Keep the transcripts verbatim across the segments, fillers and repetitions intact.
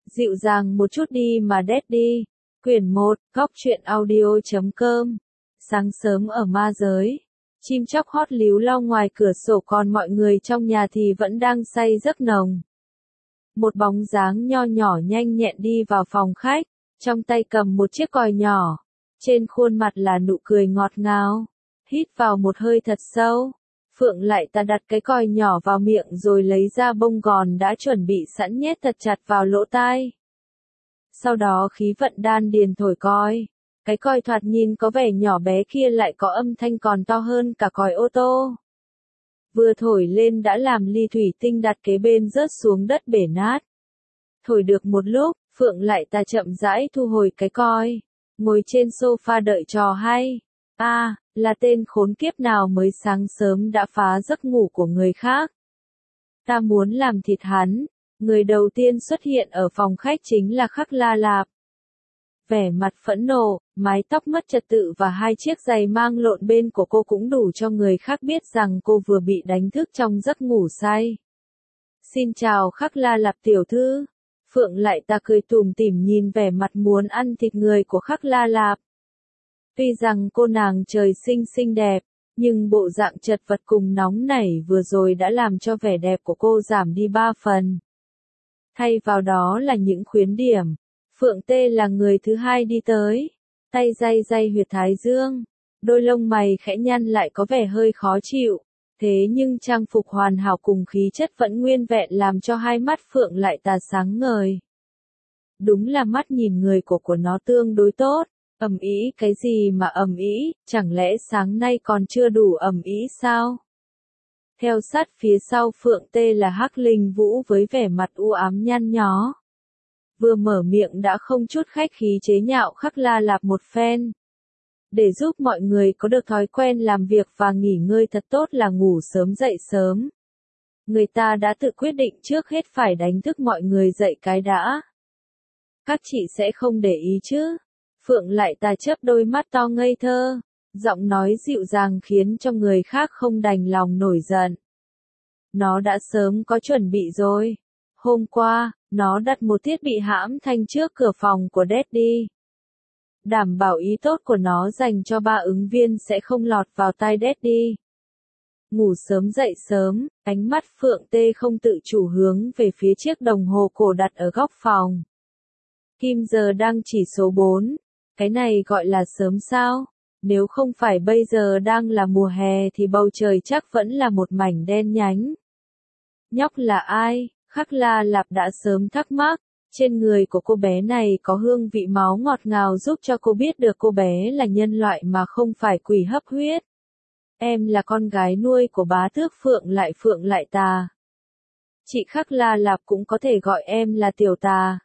Dịu dàng một chút đi mà Daddy. Quyển một, góc truyện audio chấm com. Sáng sớm ở ma giới. Chim chóc hót líu lo ngoài cửa sổ, còn mọi người trong nhà thì vẫn đang say giấc nồng. Một bóng dáng nho nhỏ nhanh nhẹn đi vào phòng khách, trong tay cầm một chiếc còi nhỏ. Trên khuôn mặt là nụ cười ngọt ngào. Hít vào một hơi thật sâu. Phượng lại ta đặt cái còi nhỏ vào miệng rồi lấy ra bông gòn đã chuẩn bị sẵn nhét thật chặt vào lỗ tai. Sau đó khí vận đan điền thổi còi. Cái còi thoạt nhìn có vẻ nhỏ bé kia lại có âm thanh còn to hơn cả còi ô tô. Vừa thổi lên đã làm ly thủy tinh đặt kế bên rớt xuống đất bể nát. Thổi được một lúc, Phượng lại ta chậm rãi thu hồi cái còi. Ngồi trên sofa đợi trò hay. À, là tên khốn kiếp nào mới sáng sớm đã phá giấc ngủ của người khác. Ta muốn làm thịt hắn. Người đầu tiên xuất hiện ở phòng khách chính là Khắc La Lạp. Vẻ mặt phẫn nộ, mái tóc mất trật tự và hai chiếc giày mang lộn bên của cô cũng đủ cho người khác biết rằng cô vừa bị đánh thức trong giấc ngủ say. Xin chào Khắc La Lạp tiểu thư. Phượng lại ta cười tủm tỉm nhìn vẻ mặt muốn ăn thịt người của Khắc La Lạp. Tuy rằng cô nàng trời sinh xinh đẹp, nhưng bộ dạng chật vật cùng nóng nảy vừa rồi đã làm cho vẻ đẹp của cô giảm đi ba phần. Thay vào đó là những khuyến điểm. Phượng Tê là người thứ hai đi tới. Tay day day huyệt thái dương. Đôi lông mày khẽ nhăn lại có vẻ hơi khó chịu. Thế nhưng trang phục hoàn hảo cùng khí chất vẫn nguyên vẹn làm cho hai mắt Phượng lại tà sáng ngời. Đúng là mắt nhìn người của của nó tương đối tốt. Ầm ĩ cái gì mà ầm ĩ, chẳng lẽ sáng nay còn chưa đủ ầm ĩ sao? Theo sát phía sau Phượng Tê là Hắc Linh Vũ với vẻ mặt u ám nhăn nhó. Vừa mở miệng đã không chút khách khí chế nhạo Khắc La Lạp một phen. Để giúp mọi người có được thói quen làm việc và nghỉ ngơi thật tốt là ngủ sớm dậy sớm. Người ta đã tự quyết định trước hết phải đánh thức mọi người dậy cái đã. Các chị sẽ không để ý chứ? Phượng lại ta chớp đôi mắt to ngây thơ. Giọng nói dịu dàng khiến cho người khác không đành lòng nổi giận. Nó đã sớm có chuẩn bị rồi. Hôm qua, nó đặt một thiết bị hãm thanh trước cửa phòng của Daddy. Đảm bảo ý tốt của nó dành cho ba ứng viên sẽ không lọt vào tai Daddy. Ngủ sớm dậy sớm, ánh mắt Phượng Tê không tự chủ hướng về phía chiếc đồng hồ cổ đặt ở góc phòng. Kim giờ đang chỉ số bốn. Cái này gọi là sớm sao? Nếu không phải bây giờ đang là mùa hè thì bầu trời chắc vẫn là một mảnh đen nhánh. Nhóc là ai? Khắc La Lạp đã sớm thắc mắc. Trên người của cô bé này có hương vị máu ngọt ngào giúp cho cô biết được cô bé là nhân loại mà không phải quỷ hấp huyết. Em là con gái nuôi của bá tước Phượng lại Phượng lại tà. Chị Khắc La Lạp cũng có thể gọi em là tiểu tà.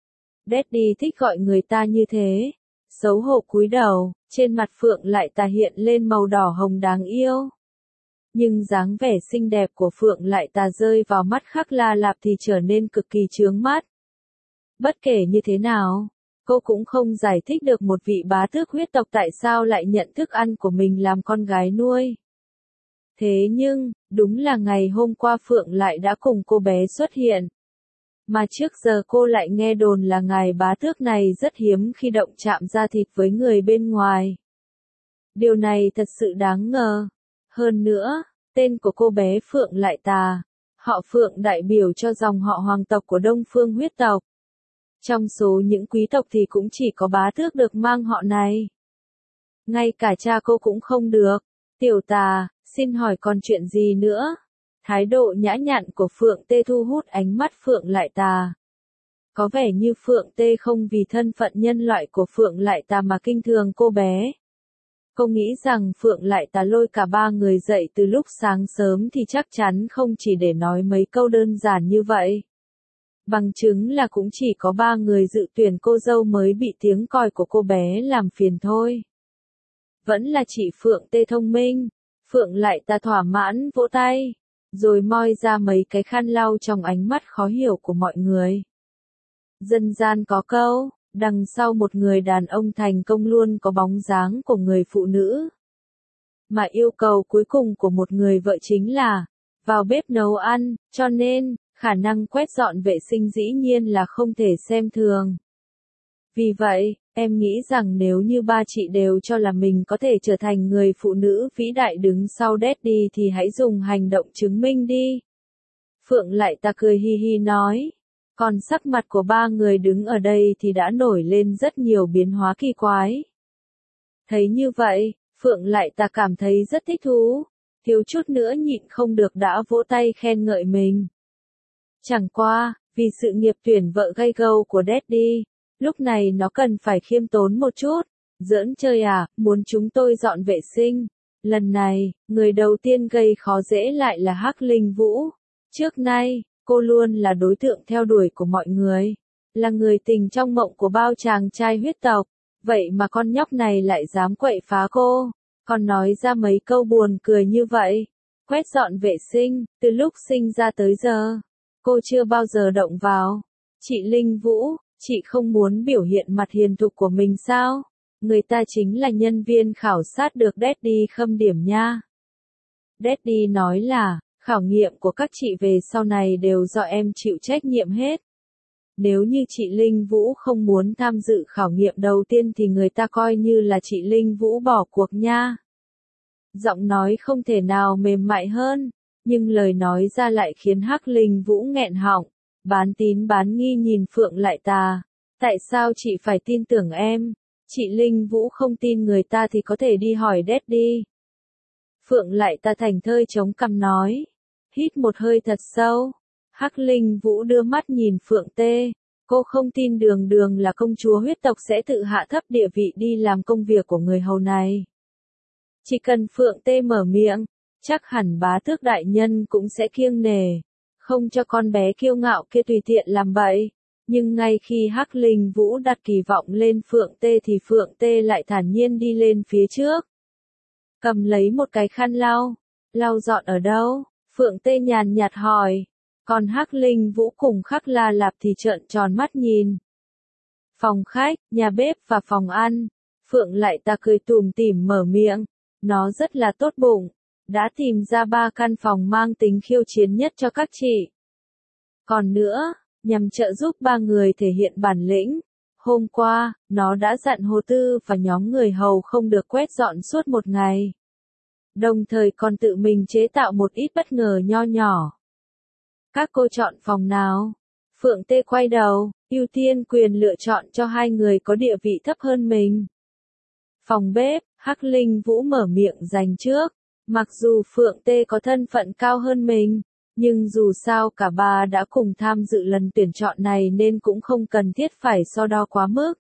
Daddy thích gọi người ta như thế. Xấu hổ cúi đầu, trên mặt Phượng lại tà hiện lên màu đỏ hồng đáng yêu. Nhưng dáng vẻ xinh đẹp của Phượng lại tà rơi vào mắt Khắc La Lạp thì trở nên cực kỳ chướng mắt. Bất kể như thế nào, cô cũng không giải thích được một vị bá tước huyết tộc tại sao lại nhận thức ăn của mình làm con gái nuôi. Thế nhưng, đúng là ngày hôm qua Phượng lại đã cùng cô bé xuất hiện. Mà trước giờ cô lại nghe đồn là ngài bá tước này rất hiếm khi động chạm da thịt với người bên ngoài. Điều này thật sự đáng ngờ. Hơn nữa, tên của cô bé Phượng lại tà. Họ Phượng đại biểu cho dòng họ hoàng tộc của Đông Phương huyết tộc. Trong số những quý tộc thì cũng chỉ có bá tước được mang họ này. Ngay cả cha cô cũng không được. Tiểu tà, xin hỏi còn chuyện gì nữa? Thái độ nhã nhặn của Phượng Tê thu hút ánh mắt Phượng lại tà. Có vẻ như Phượng Tê không vì thân phận nhân loại của Phượng lại tà mà kinh thường cô bé. Cô nghĩ rằng Phượng lại tà lôi cả ba người dậy từ lúc sáng sớm thì chắc chắn không chỉ để nói mấy câu đơn giản như vậy. Bằng chứng là cũng chỉ có ba người dự tuyển cô dâu mới bị tiếng còi của cô bé làm phiền thôi. Vẫn là chị Phượng Tê thông minh. Phượng lại tà thỏa mãn vỗ tay. Rồi moi ra mấy cái khăn lau trong ánh mắt khó hiểu của mọi người. Dân gian có câu, đằng sau một người đàn ông thành công luôn có bóng dáng của người phụ nữ. Mà yêu cầu cuối cùng của một người vợ chính là vào bếp nấu ăn, cho nên, khả năng quét dọn vệ sinh dĩ nhiên là không thể xem thường. Vì vậy, em nghĩ rằng nếu như ba chị đều cho là mình có thể trở thành người phụ nữ vĩ đại đứng sau Daddy thì hãy dùng hành động chứng minh đi. Phượng lại ta cười hi hi nói. Còn sắc mặt của ba người đứng ở đây thì đã nổi lên rất nhiều biến hóa kỳ quái. Thấy như vậy, Phượng lại ta cảm thấy rất thích thú, thiếu chút nữa nhịn không được đã vỗ tay khen ngợi mình. Chẳng qua, vì sự nghiệp tuyển vợ gay go của Daddy, lúc này nó cần phải khiêm tốn một chút. Giỡn chơi à, muốn chúng tôi dọn vệ sinh. Lần này, người đầu tiên gây khó dễ lại là Hắc Linh Vũ. Trước nay, cô luôn là đối tượng theo đuổi của mọi người, là người tình trong mộng của bao chàng trai huyết tộc. Vậy mà con nhóc này lại dám quậy phá cô, còn nói ra mấy câu buồn cười như vậy. Quét dọn vệ sinh, từ lúc sinh ra tới giờ, cô chưa bao giờ động vào. Chị Linh Vũ, chị không muốn biểu hiện mặt hiền thục của mình sao? Người ta chính là nhân viên khảo sát được Daddy khâm điểm nha. Daddy nói là, khảo nghiệm của các chị về sau này đều do em chịu trách nhiệm hết. Nếu như chị Linh Vũ không muốn tham dự khảo nghiệm đầu tiên thì người ta coi như là chị Linh Vũ bỏ cuộc nha. Giọng nói không thể nào mềm mại hơn, nhưng lời nói ra lại khiến Hắc Linh Vũ nghẹn họng, bán tín bán nghi nhìn Phượng lại ta. Tại sao chị phải tin tưởng em? Chị Linh Vũ không tin người ta thì có thể đi hỏi Daddy. Phượng lại ta thành thơi chống cằm nói. Hít một hơi thật sâu. Hắc Linh Vũ đưa mắt nhìn Phượng Tê. Cô không tin đường đường là công chúa huyết tộc sẽ tự hạ thấp địa vị đi làm công việc của người hầu này. Chỉ cần Phượng Tê mở miệng, chắc hẳn bá tước đại nhân cũng sẽ kiêng nể, không cho con bé kiêu ngạo kia tùy tiện làm bậy. Nhưng ngay khi Hắc Linh Vũ đặt kỳ vọng lên Phượng Tê thì Phượng Tê lại thản nhiên đi lên phía trước. Cầm lấy một cái khăn lau. Lau dọn ở đâu? Phượng Tê nhàn nhạt hỏi. Còn Hắc Linh Vũ cùng Khắc La Lạp thì trợn tròn mắt nhìn. Phòng khách, nhà bếp và phòng ăn. Phượng lại ta cười tủm tỉm mở miệng. Nó rất là tốt bụng. Đã tìm ra ba căn phòng mang tính khiêu chiến nhất cho các chị. Còn nữa, nhằm trợ giúp ba người thể hiện bản lĩnh. Hôm qua, nó đã dặn Hồ Tư và nhóm người hầu không được quét dọn suốt một ngày. Đồng thời còn tự mình chế tạo một ít bất ngờ nho nhỏ. Các cô chọn phòng nào? Phượng Tê quay đầu, ưu tiên quyền lựa chọn cho hai người có địa vị thấp hơn mình. Phòng bếp, Hắc Linh Vũ mở miệng giành trước. Mặc dù Phượng Tê có thân phận cao hơn mình, nhưng dù sao cả ba đã cùng tham dự lần tuyển chọn này nên cũng không cần thiết phải so đo quá mức.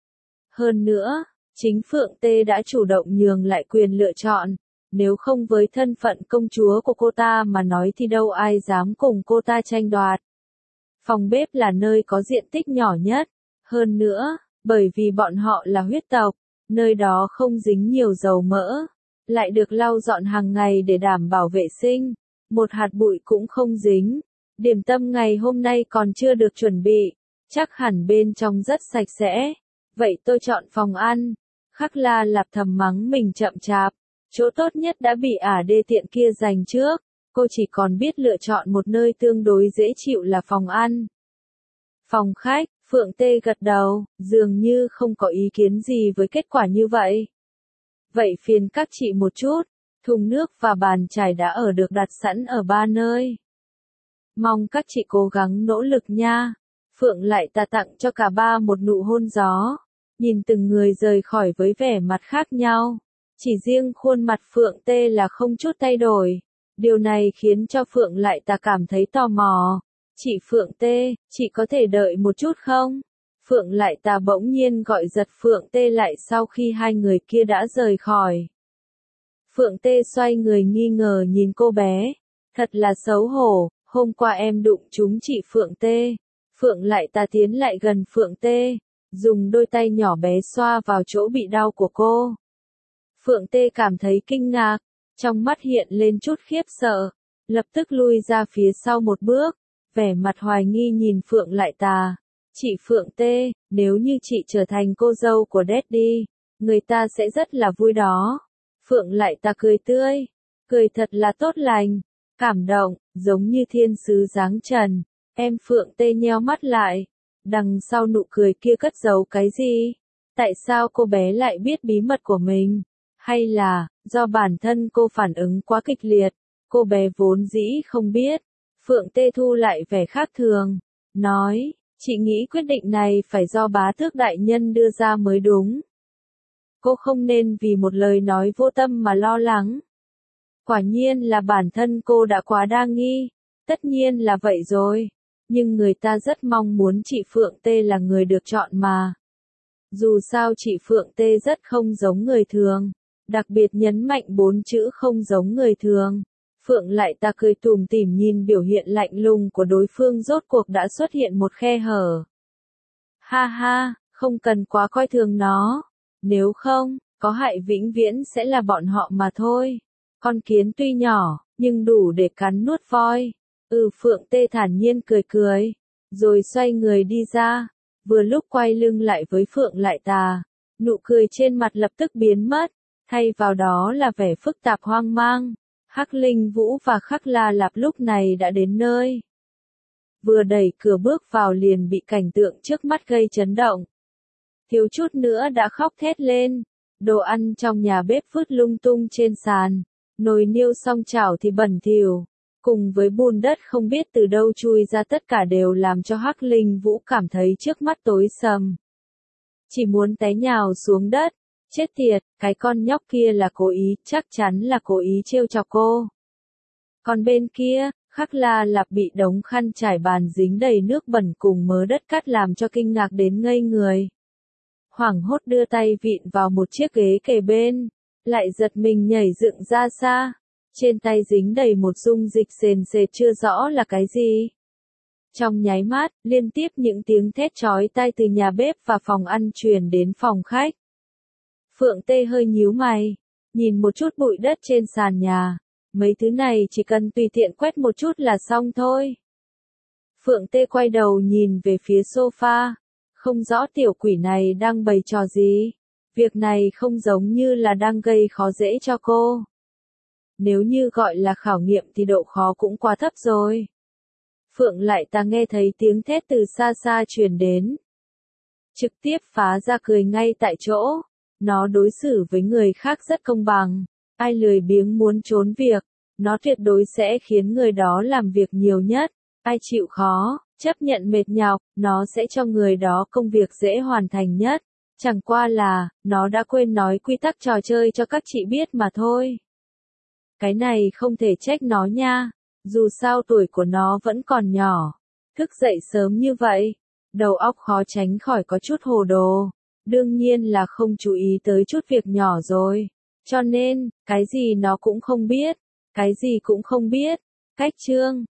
Hơn nữa, chính Phượng Tê đã chủ động nhường lại quyền lựa chọn, nếu không với thân phận công chúa của cô ta mà nói thì đâu ai dám cùng cô ta tranh đoạt. Phòng bếp là nơi có diện tích nhỏ nhất, hơn nữa, bởi vì bọn họ là huyết tộc, nơi đó không dính nhiều dầu mỡ, lại được lau dọn hàng ngày để đảm bảo vệ sinh, một hạt bụi cũng không dính. Điểm tâm ngày hôm nay còn chưa được chuẩn bị, chắc hẳn bên trong rất sạch sẽ. Vậy tôi chọn phòng ăn. Khắc La Lạp thầm mắng mình chậm chạp, chỗ tốt nhất đã bị ả đê tiện kia giành trước, cô chỉ còn biết lựa chọn một nơi tương đối dễ chịu là phòng ăn. Phòng khách, Phượng Tê gật đầu, dường như không có ý kiến gì với kết quả như vậy. Vậy phiền các chị một chút, thùng nước và bàn chải đã ở được đặt sẵn ở ba nơi. Mong các chị cố gắng nỗ lực nha. Phượng lại ta tặng cho cả ba một nụ hôn gió, nhìn từng người rời khỏi với vẻ mặt khác nhau. Chỉ riêng khuôn mặt Phượng Tê là không chút thay đổi. Điều này khiến cho Phượng lại ta cảm thấy tò mò. Chị Phượng Tê, chị có thể đợi một chút không? Phượng lại ta bỗng nhiên gọi giật Phượng Tê lại sau khi hai người kia đã rời khỏi. Phượng Tê xoay người nghi ngờ nhìn cô bé. Thật là xấu hổ, hôm qua em đụng trúng chị Phượng Tê. Phượng lại ta tiến lại gần Phượng Tê, dùng đôi tay nhỏ bé xoa vào chỗ bị đau của cô. Phượng Tê cảm thấy kinh ngạc, trong mắt hiện lên chút khiếp sợ, lập tức lui ra phía sau một bước, vẻ mặt hoài nghi nhìn Phượng lại ta. Chị Phượng Tê, nếu như chị trở thành cô dâu của Daddy, người ta sẽ rất là vui đó. Phượng lại ta cười tươi, cười thật là tốt lành. cảm động, giống như thiên sứ giáng trần. Em Phượng Tê nheo mắt lại, đằng sau nụ cười kia cất giấu cái gì? Tại sao cô bé lại biết bí mật của mình? Hay là, do bản thân cô phản ứng quá kịch liệt, cô bé vốn dĩ không biết. Phượng Tê thu lại vẻ khác thường, nói, chị nghĩ quyết định này phải do bá tước đại nhân đưa ra mới đúng. Cô không nên vì một lời nói vô tâm mà lo lắng. Quả nhiên là bản thân cô đã quá đa nghi, tất nhiên là vậy rồi. Nhưng người ta rất mong muốn chị Phượng Tê là người được chọn mà. Dù sao chị Phượng Tê rất không giống người thường, đặc biệt nhấn mạnh bốn chữ không giống người thường. Phượng lại ta cười tủm tỉm nhìn biểu hiện lạnh lùng của đối phương, rốt cuộc đã xuất hiện một khe hở. Ha ha, không cần quá coi thường nó, nếu không, có hại vĩnh viễn sẽ là bọn họ mà thôi. Con kiến tuy nhỏ, nhưng đủ để cắn nuốt voi. Ừ, Phượng Tê thản nhiên cười cười, rồi xoay người đi ra, vừa lúc quay lưng lại với Phượng lại tà, nụ cười trên mặt lập tức biến mất, thay vào đó là vẻ phức tạp hoang mang. Hắc Linh Vũ và Khắc La Lạp lúc này đã đến nơi. Vừa đẩy cửa bước vào liền bị cảnh tượng trước mắt gây chấn động. Thiếu chút nữa đã khóc thét lên, đồ ăn trong nhà bếp vứt lung tung trên sàn, nồi niêu song chảo thì bẩn thỉu, cùng với bùn đất không biết từ đâu chui ra, tất cả đều làm cho Hắc Linh Vũ cảm thấy trước mắt tối sầm. Chỉ muốn té nhào xuống đất, chết tiệt, cái con nhóc kia là cố ý, chắc chắn là cố ý trêu chọc cô. Còn bên kia, Khắc La Lạp bị đống khăn trải bàn dính đầy nước bẩn cùng mớ đất cát làm cho kinh ngạc đến ngây người. Hoảng hốt đưa tay vịn vào một chiếc ghế kề bên, lại giật mình nhảy dựng ra xa. Trên tay dính đầy một dung dịch sền sệt chưa rõ là cái gì. Trong nháy mắt, liên tiếp những tiếng thét chói tai từ nhà bếp và phòng ăn truyền đến phòng khách. Phượng Tê hơi nhíu mày, nhìn một chút bụi đất trên sàn nhà. Mấy thứ này chỉ cần tùy tiện quét một chút là xong thôi. Phượng Tê quay đầu nhìn về phía sofa, không rõ tiểu quỷ này đang bày trò gì. Việc này không giống như là đang gây khó dễ cho cô. Nếu như gọi là khảo nghiệm thì độ khó cũng quá thấp rồi. Phượng lại ta nghe thấy tiếng thét từ xa xa truyền đến. Trực tiếp phá ra cười ngay tại chỗ. Nó đối xử với người khác rất công bằng. Ai lười biếng muốn trốn việc, nó tuyệt đối sẽ khiến người đó làm việc nhiều nhất. Ai chịu khó, chấp nhận mệt nhọc, nó sẽ cho người đó công việc dễ hoàn thành nhất. Chẳng qua là, nó đã quên nói quy tắc trò chơi cho các chị biết mà thôi. Cái này không thể trách nó nha, dù sao tuổi của nó vẫn còn nhỏ. Thức dậy sớm như vậy, đầu óc khó tránh khỏi có chút hồ đồ. Đương nhiên là không chú ý tới chút việc nhỏ rồi. Cho nên, cái gì nó cũng không biết, cái gì cũng không biết. Cách chương